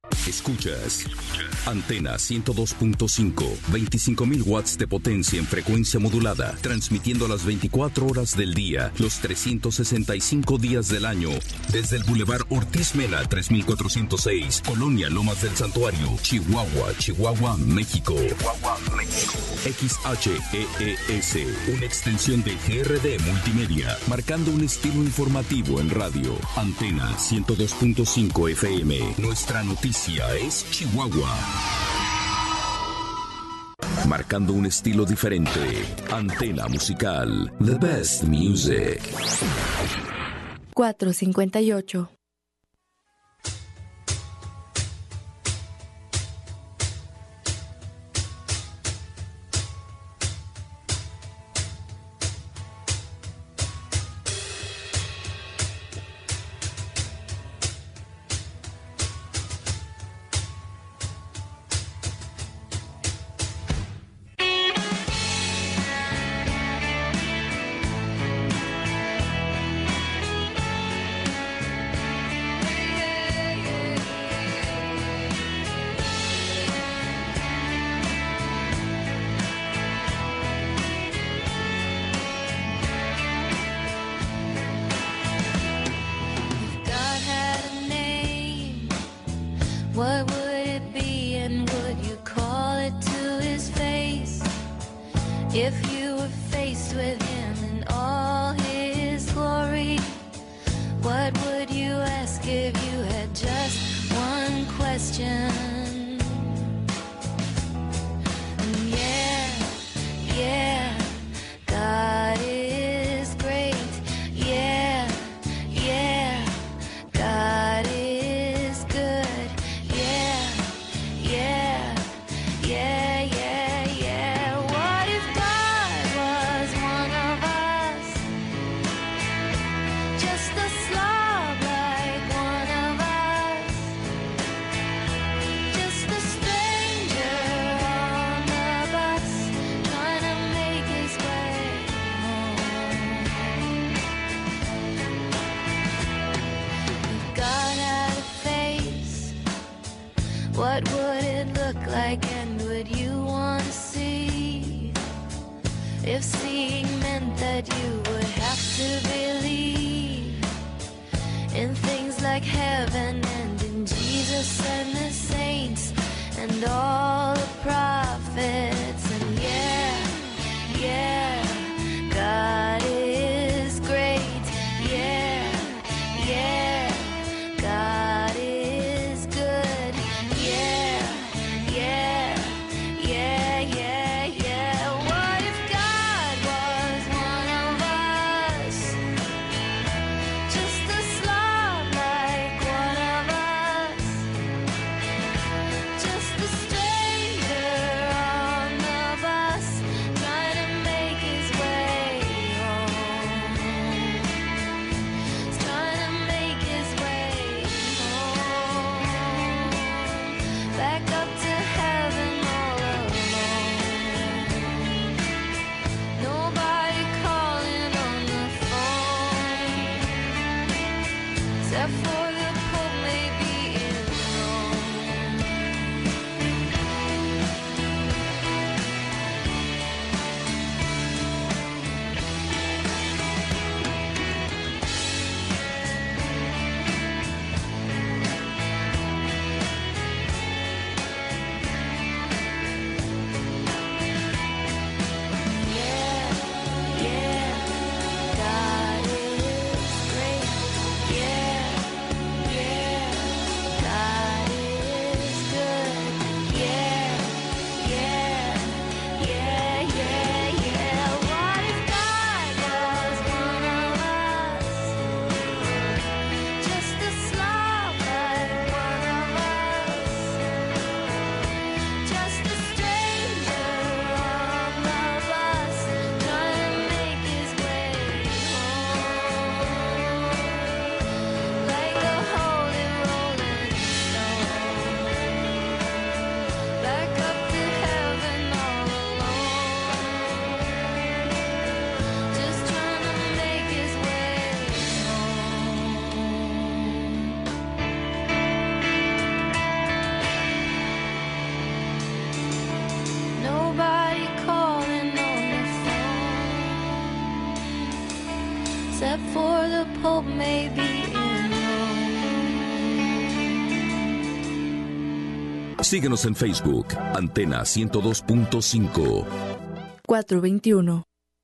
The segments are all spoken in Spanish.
Escuchas Antena 102.5, 25.000 watts de potencia en frecuencia modulada, transmitiendo las 24 horas del día, los 365 días del año, desde el Boulevard Ortiz Mena, 3406, Colonia Lomas del Santuario, Chihuahua, México. XHEES, una extensión de GRD Multimedia, marcando un estilo informativo en radio. Antena 102.5 FM, nuestra noticia es Chihuahua. Marcando un estilo diferente. Antena musical. The best music. 4:58. What would it be, and would you call it to his face? If you were faced with him in all his glory, what would you ask if you had just one question? And yeah, God is great. Yeah, God is good. Yeah. What if God was one of us? Just a slob like one of us. Just a stranger on the bus, trying to make his way home. If God had a face, what would it look like, and would you want to see? If seeing meant that you would have to believe in things like heaven and in Jesus and the saints and all the prophets. And yeah, God is great. Yeah, God is good. Yeah. What if God was one of us? Just a slob like one of us. Síguenos en Facebook, Antena 102.5. 421.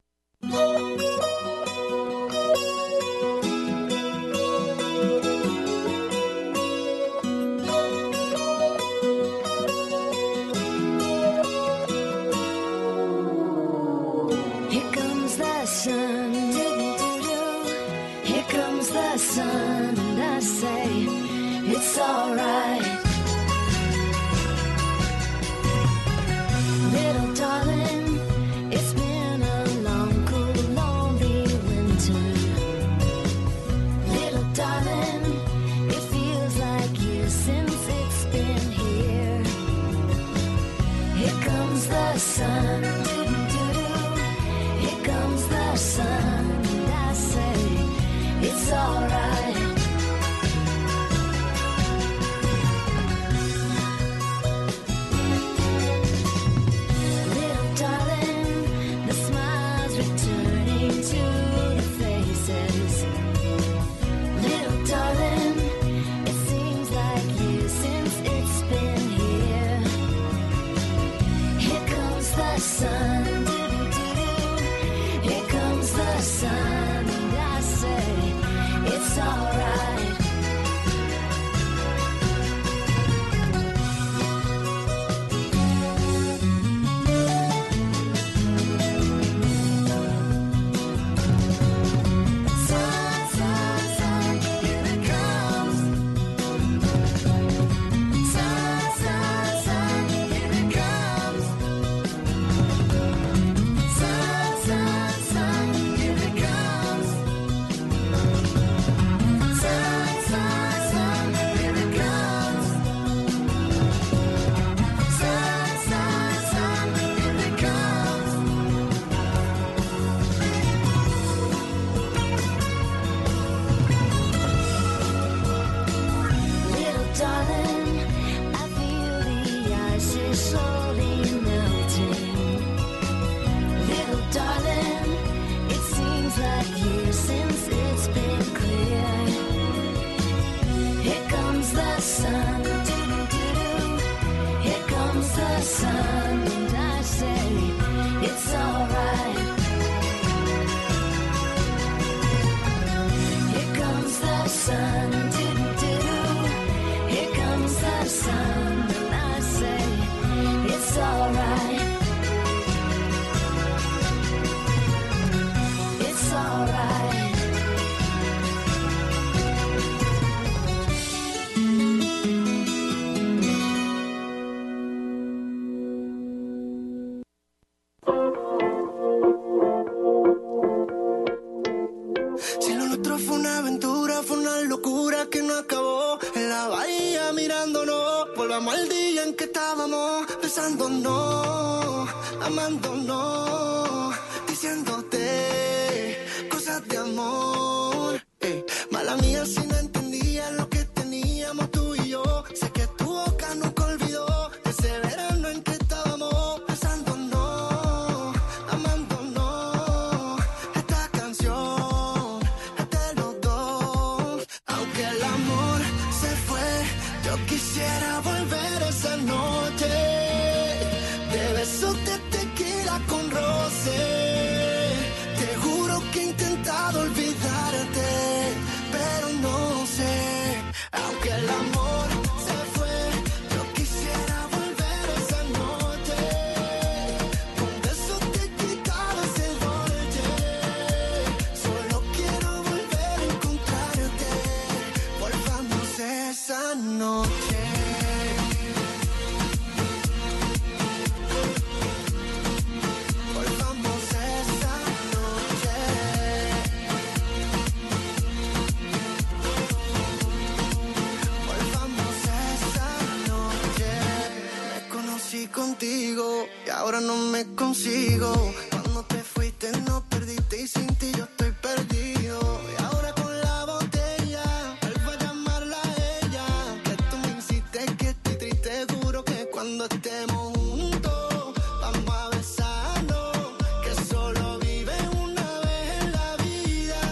Contigo y ahora no me consigo. Cuando te fuiste no perdiste y sin ti yo estoy perdido. Y ahora con la botella vuelvo a llamarla a ella. Que tú me insistes que estoy triste, juro que cuando estemos juntos vamos a besarnos. Que solo vive una vez en la vida.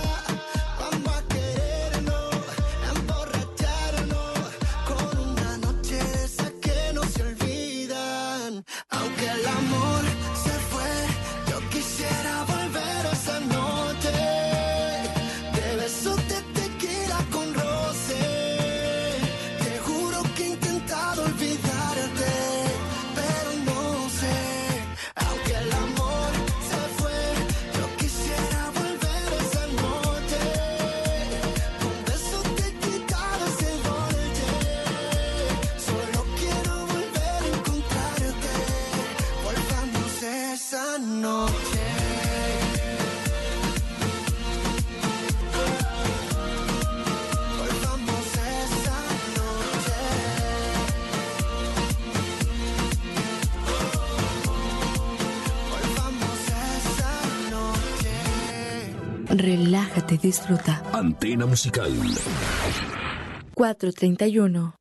Vamos a querernos, a emborracharnos con una noche de esas que no se olvida. Relájate y disfruta. Antena Musical. 4:31.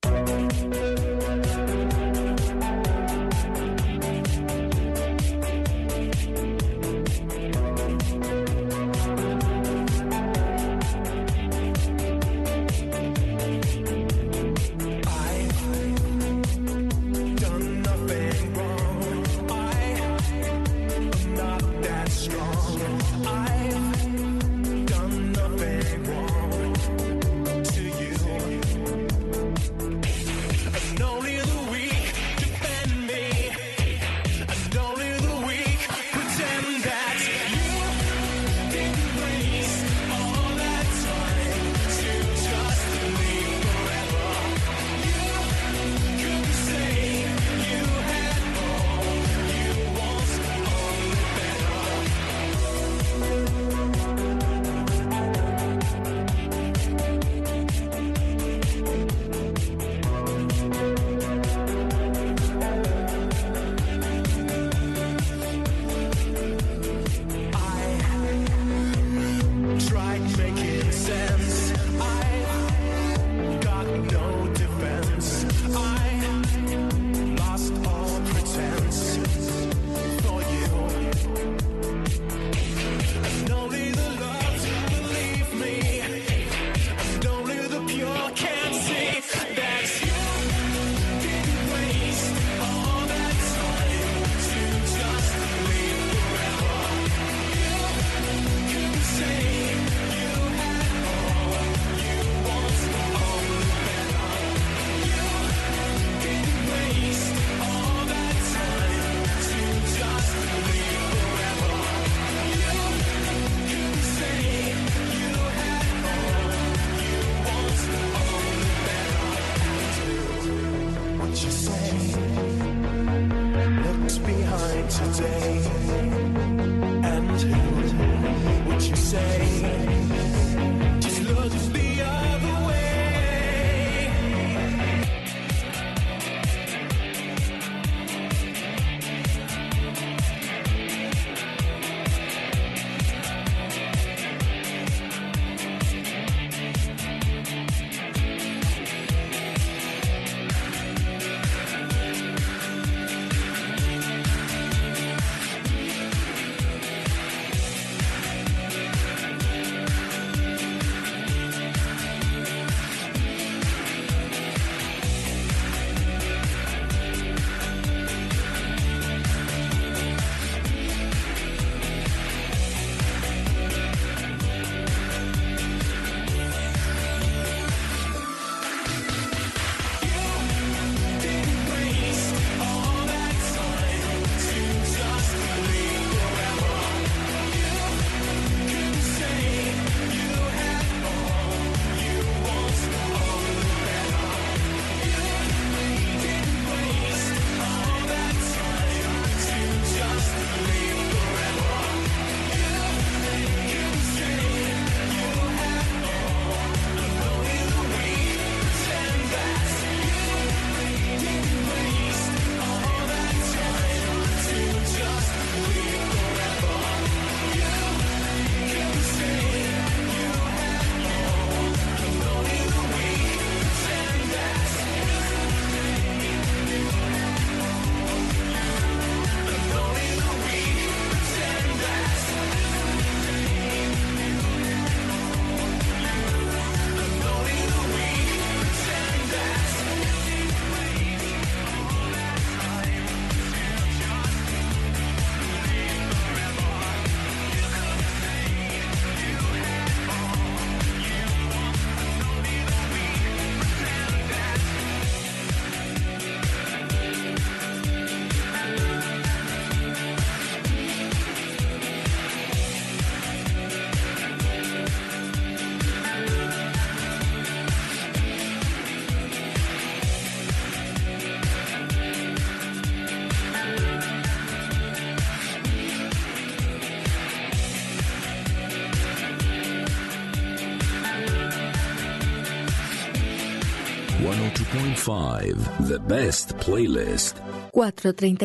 The best playlist.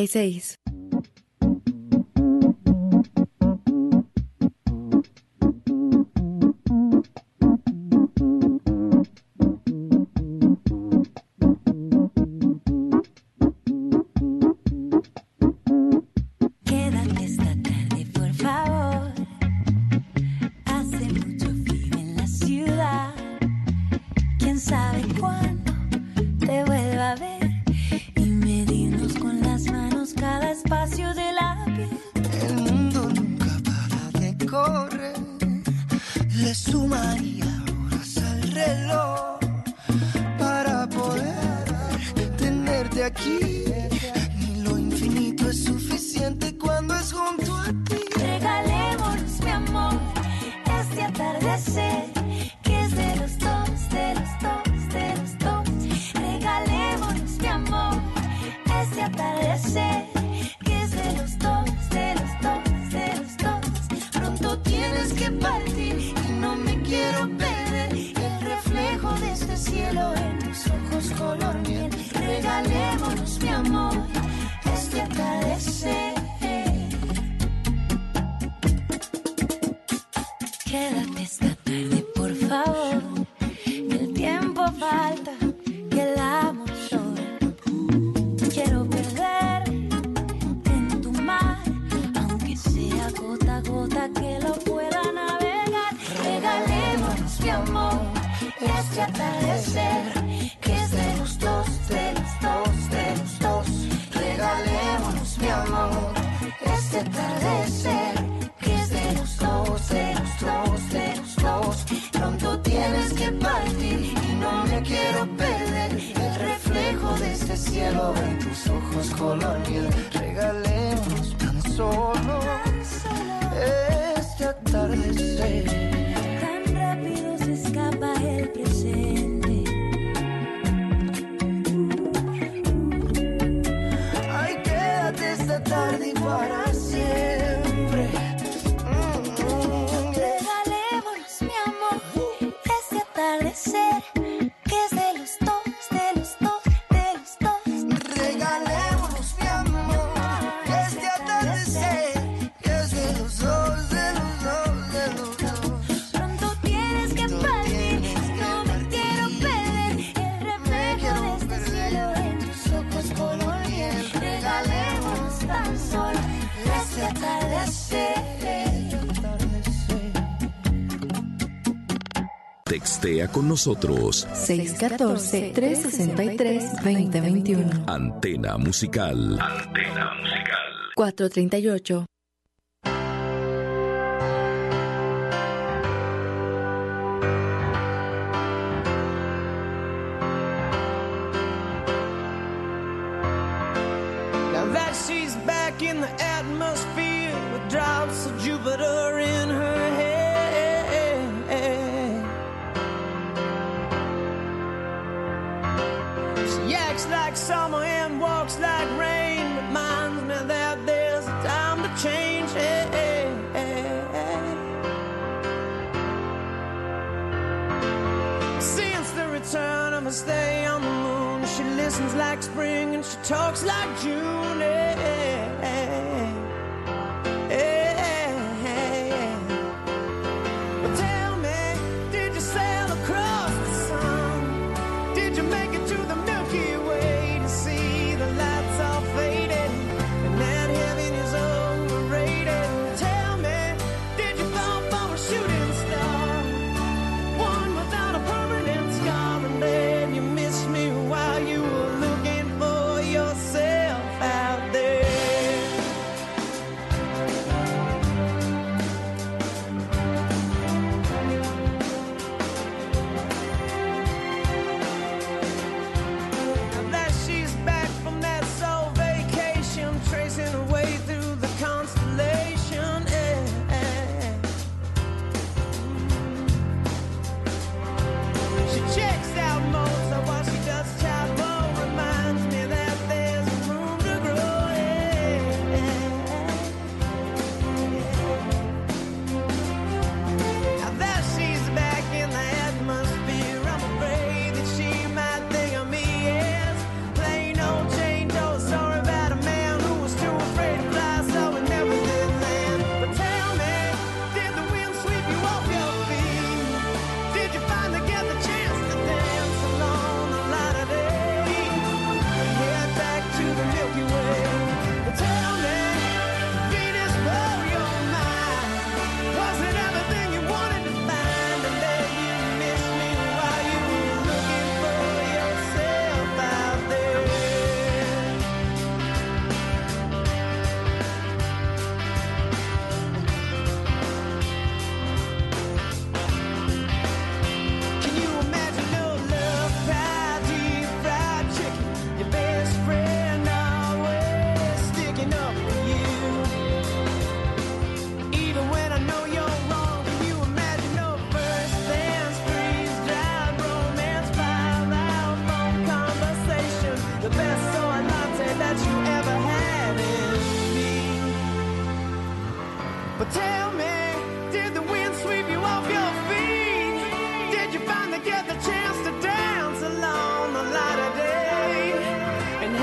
4:36. sumaría horas al reloj para poder tenerte aquí. Ni lo infinito es suficiente cuando es junto a ti. Regalémonos, mi amor, este atardecer que es de los dos, de los dos, de los dos. Regalémonos, mi amor, este atardecer que es de los dos, de los dos, de los dos. Pronto tienes que partir y no me quiero perder el reflejo de este cielo en tus ojos color miel. Regalémonos, mi amor, este atardecer. Quédate esta tarde, por favor. El tiempo falta, que el amor sobra. Quiero perderte en tu mar, aunque sea gota a gota que lo pueda navegar. Regalémonos, mi amor, este atardecer que es de los dos, de los dos, de los dos. Regalémonos, mi amor, este atardecer que es de los dos, de los dos, de los dos. Pronto tienes que partir y no me quiero perder el reflejo de este cielo en tus ojos color miel. Regalémonos tan solo este atardecer. Tan rápido se escapa el presente. Ay, quédate esta tarde y para siempre. Regalémonos, mi amor, este atardecer que es de los dos, de los dos, de los dos. Regalémonos, mi amor, este atardecer que es de los dos, de los dos, de los dos. Pronto tienes que partir, no me quiero perder el reflejo de este cielo en tus ojos color miel. Regalémonos tan solo este atardecer. Textea con nosotros. 614-363-2021. Antena Musical. Antena Musical. 438. Now that she's back in the atmosphere with drops of Jupiter in her head. She acts like summer and walks like rain. Reminds me that there's a time to change. Since the return of her stay on the moon, she listens like spring and she talks like June. But tell me, did you sail across the sun? Did you make it to the Milky Way to see the lights all faded and that heaven is overrated? Tell me, did you fall for a shooting star? One without a permanent scar, and then you missed me while you were looking for yourself out there.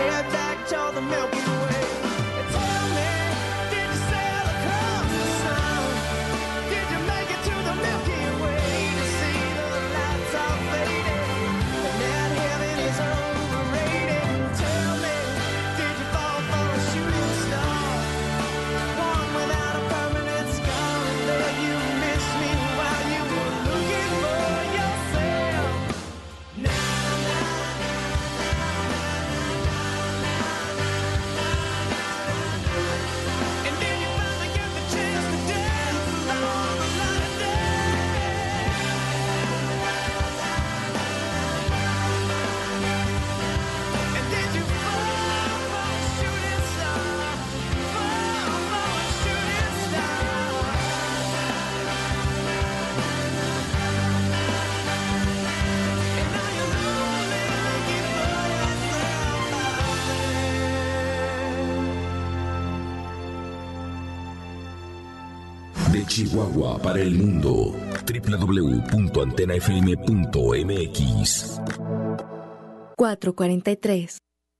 head back to the Milky Way. Tell me, did you sail across the sun? Did you make it to the Milky Way to see the lights all faded and that heaven is overrated? Tell me, did you fall for a shooting star? One without a permanent scar, and there you missed me while you were looking for yourself. And did you finally get the chance to dance along the light of day? And did you fall for a shooting star? Fall for a shooting star? And now you're lonely, looking for yourself out there. De Chihuahua para el mundo, www.antenafm.mx. 4:43.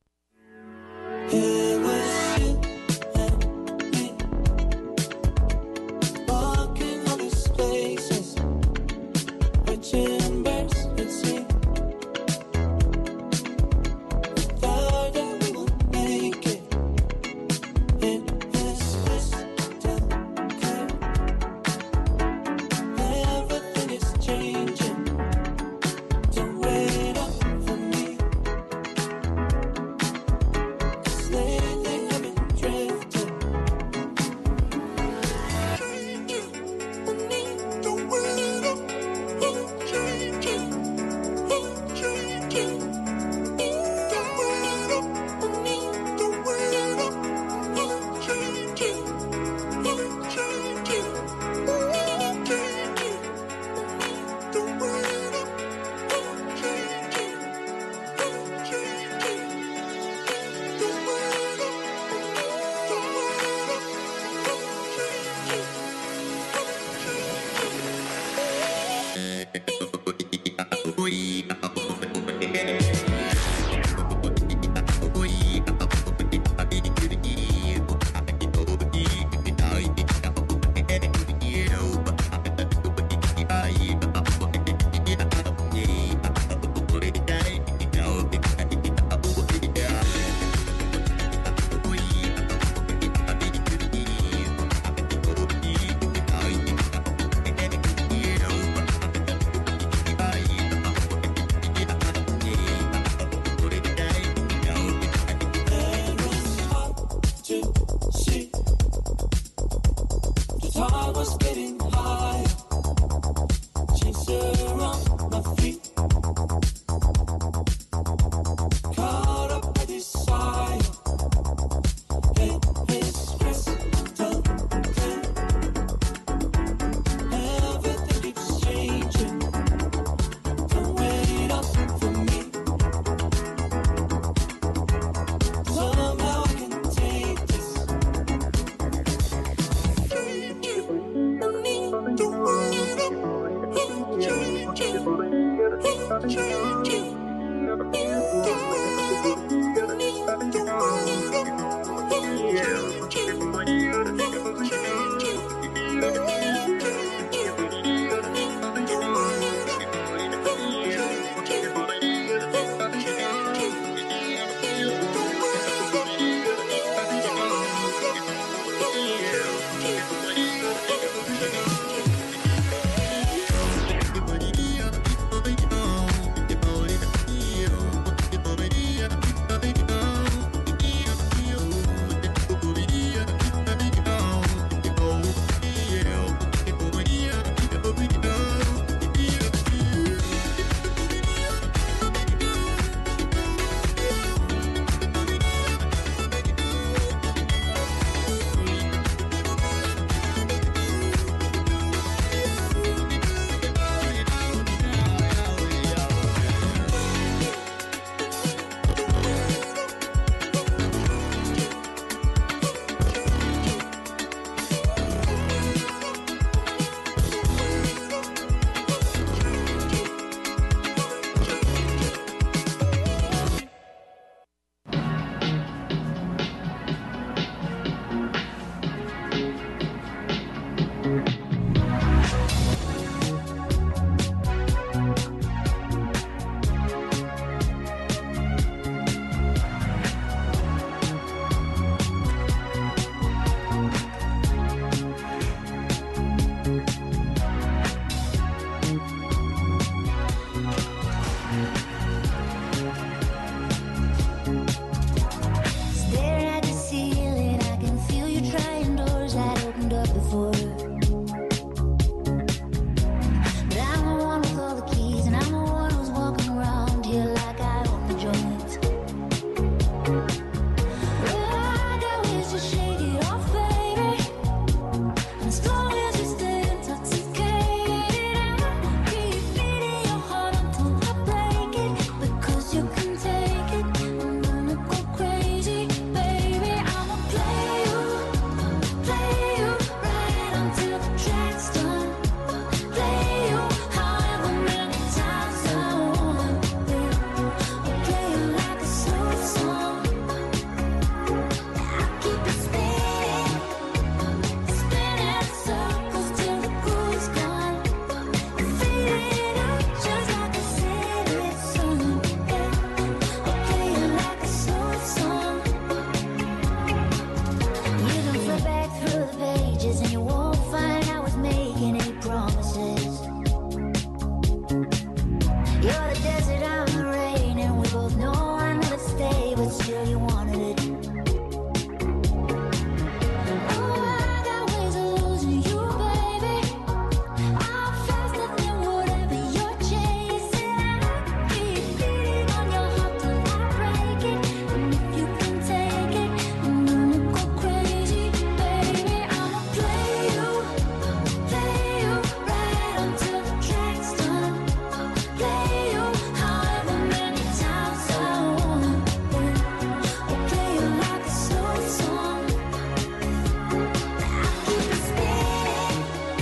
It was you and me, walking all these places, watching birds at sea. Thought that we would make it. It was crystal clear. Everything is changing. Don't wait up for me. 'Cause lately was here, you wanted it. Oh, I got ways of losing you, baby. I'm faster than whatever you're chasing. I keep beating on your heart till I break it. And if you can take it, I'm gonna go crazy, baby. I'ma play you right until the track's done. Play you however many times I want, yeah. Or play you like a slow song. I keep it spinning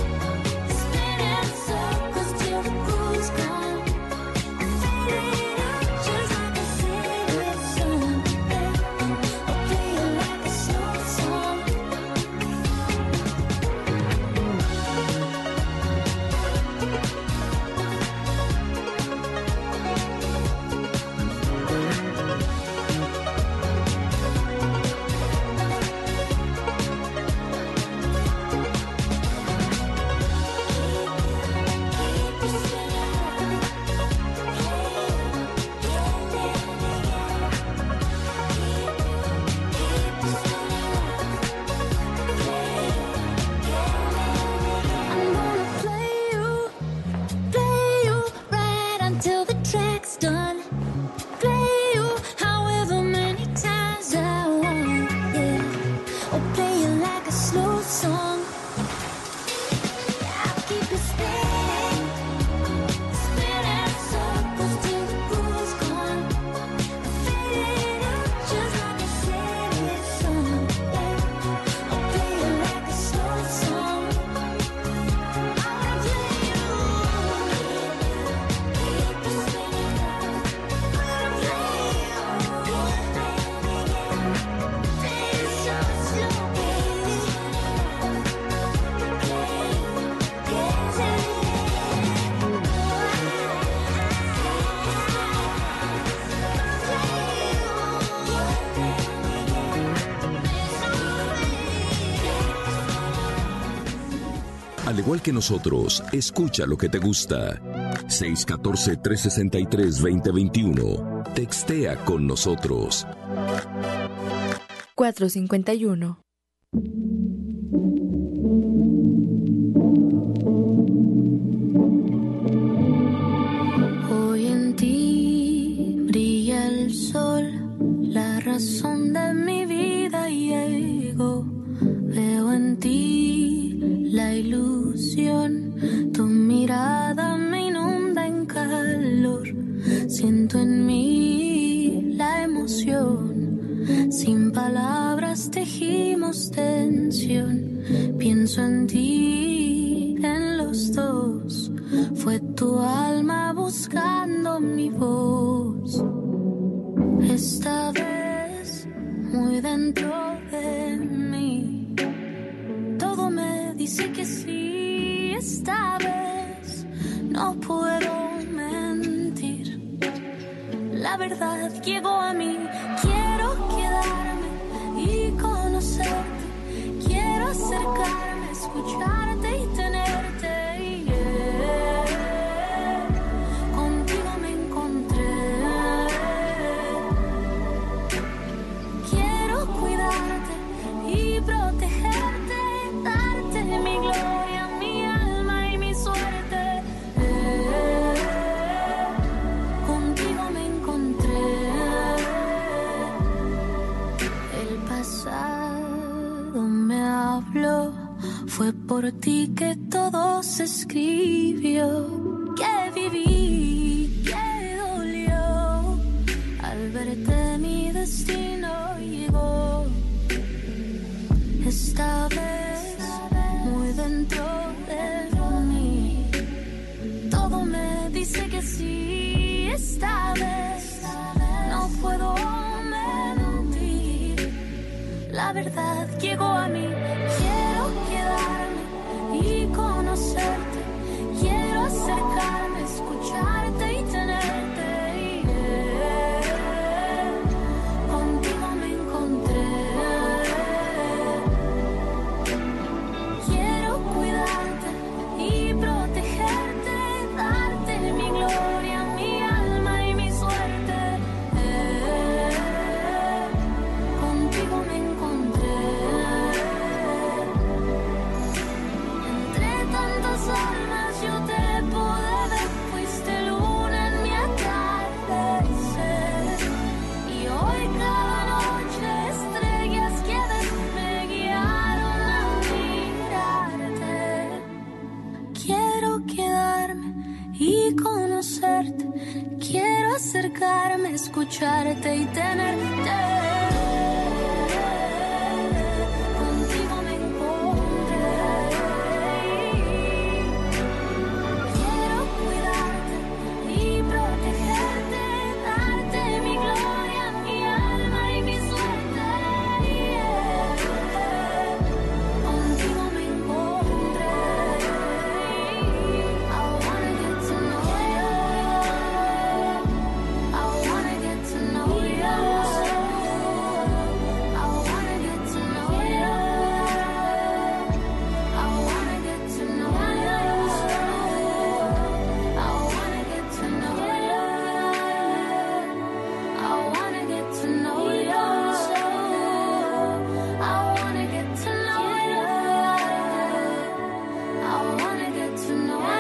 circles till the groove's gone. Fading out just like a favorite song, yeah. Or play you like a slow song. I'm gonna play you right until the track's done. Play you however many times I want, yeah. Or play you like a slow song. I'll keep it spinning circles till the groove's gone. Fading out just like a favorite song, yeah. Or play you like a slow song. I wanna play you, keep it spinning. I wanna play you so slow, baby. Al igual que nosotros, escucha lo que te gusta. 614-363-2021. Textea con nosotros. 451. Hoy en ti brilla el sol, la razón de mi vida llegó. Veo en ti la ilusión, tu mirada me inunda en calor. Siento en mí la emoción, sin palabras tejimos tensión. Pienso en ti, en los dos. Fue tu alma buscando mi voz. Esta vez, muy dentro de mí, todo me dice que sí. Esta vez, no puedo mentir. La verdad llegó a mí. Quiero quedarme y conocerte. Quiero acercarme, escucharte y tenerte. Yeah. Contigo me encontré. Quiero cuidarte y protegerte, darte mi gloria, mi alma y mi suerte. Contigo me encontré. El pasado me habló, fue por ti que todo se escribió. Que viví, que dolió. Al verte mi destino llegó. Esta vez, muy dentro de mí, todo me dice que sí. Esta vez, no puedo mentir. La verdad llegó a mí. Quiero quedarme y conocerte. Quiero acercarme, escucharte y tenerte. Yeah. Contigo me encontré. Quiero cuidarte y protegerte, darte mi gloria, mi alma y mi suerte. escucharte y tenerte. Contigo me encontré. Quiero cuidarte y protegerte, darte mi gloria, mi alma y mi suerte. Contigo me encontré. I wanna get to know you. I wanna get to know you. I wanna get to know you. I wanna get to know you. I wanna get to know you. I wanna get to know you. I wanna get to know you. I wanna get to know you.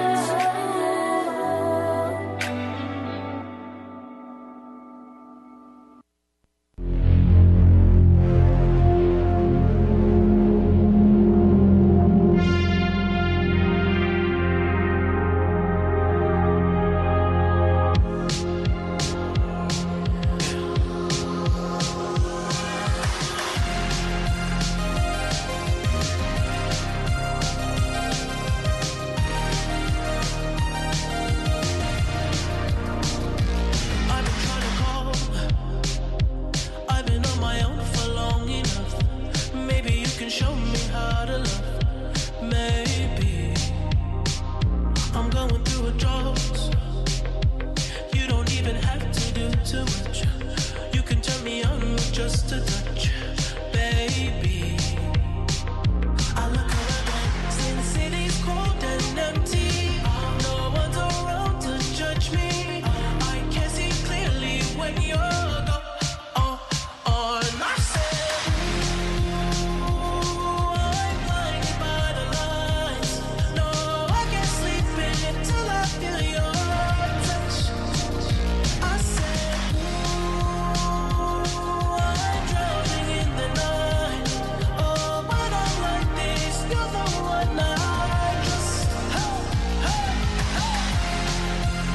I've been trying to call. I've been on my own for long enough. Maybe you can show me how to love. Maybe I'm going through a drought. You don't even have to do too much. You can turn me on with just a touch, baby. I look around since city's cold and empty. No one's around to judge me. I can see clearly when you're gone. I said, ooh, I'm blinded by the lights. No, I can't sleep until I feel your touch. I said, ooh, I'm drowning in the night. Oh, when I'm like this, you're the one I just. Hey, hey, hey.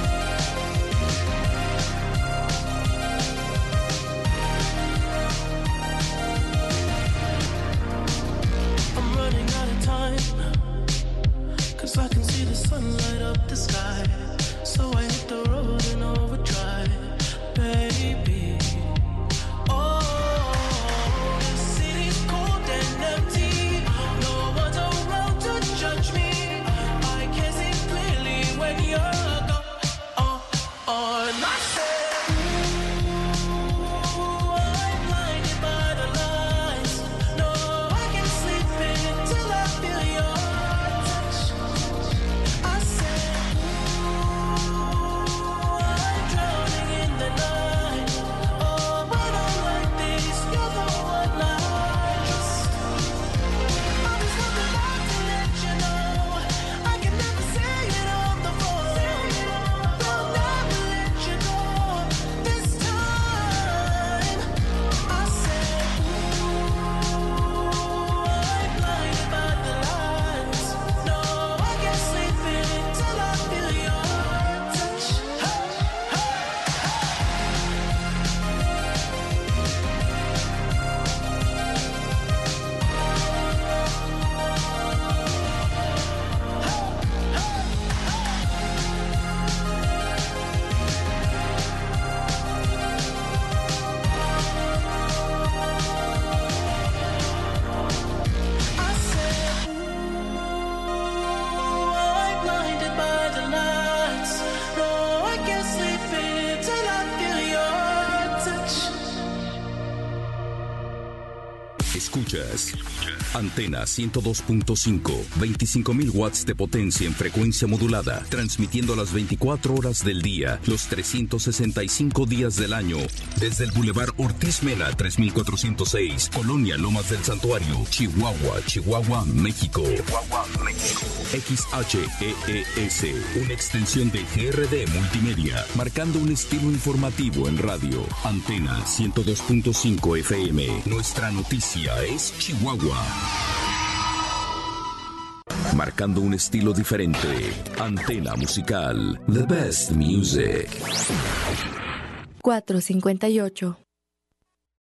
I'm running out of time, 'cause I can see the sun light up the sky. So I hit the road in overdrive, baby. Oh, the city's cold and empty. No one's around to judge me. I can see clearly when you're gone. I said, ooh, I'm blinded by the lights. No, I can't sleep until I feel your touch. I said, ooh, I'm drowning in the night. Oh, when I'm like this, you're the one I just. I was looking back to let you know I can never say it on the phone. They'll never let you go this time. I said, ooh, I'm blinded by the lights. No, I can't sleep until I feel your touch. Hey, hey, I said, ooh, I'm blinded by the lights. No, I can't sleep until I feel your touch. Escuchas Antena 102.5, 25.000 watts de potencia en frecuencia modulada, transmitiendo las 24 horas del día, los 365 días del año, desde el Boulevard Ortiz Mena, 3406, Colonia Lomas del Santuario, Chihuahua, México. XHEES, una extensión de GRD Multimedia, marcando un estilo informativo en radio. Antena 102.5 FM, nuestra noticia es Chihuahua. Marcando un estilo diferente. Antena musical. The best music. 458.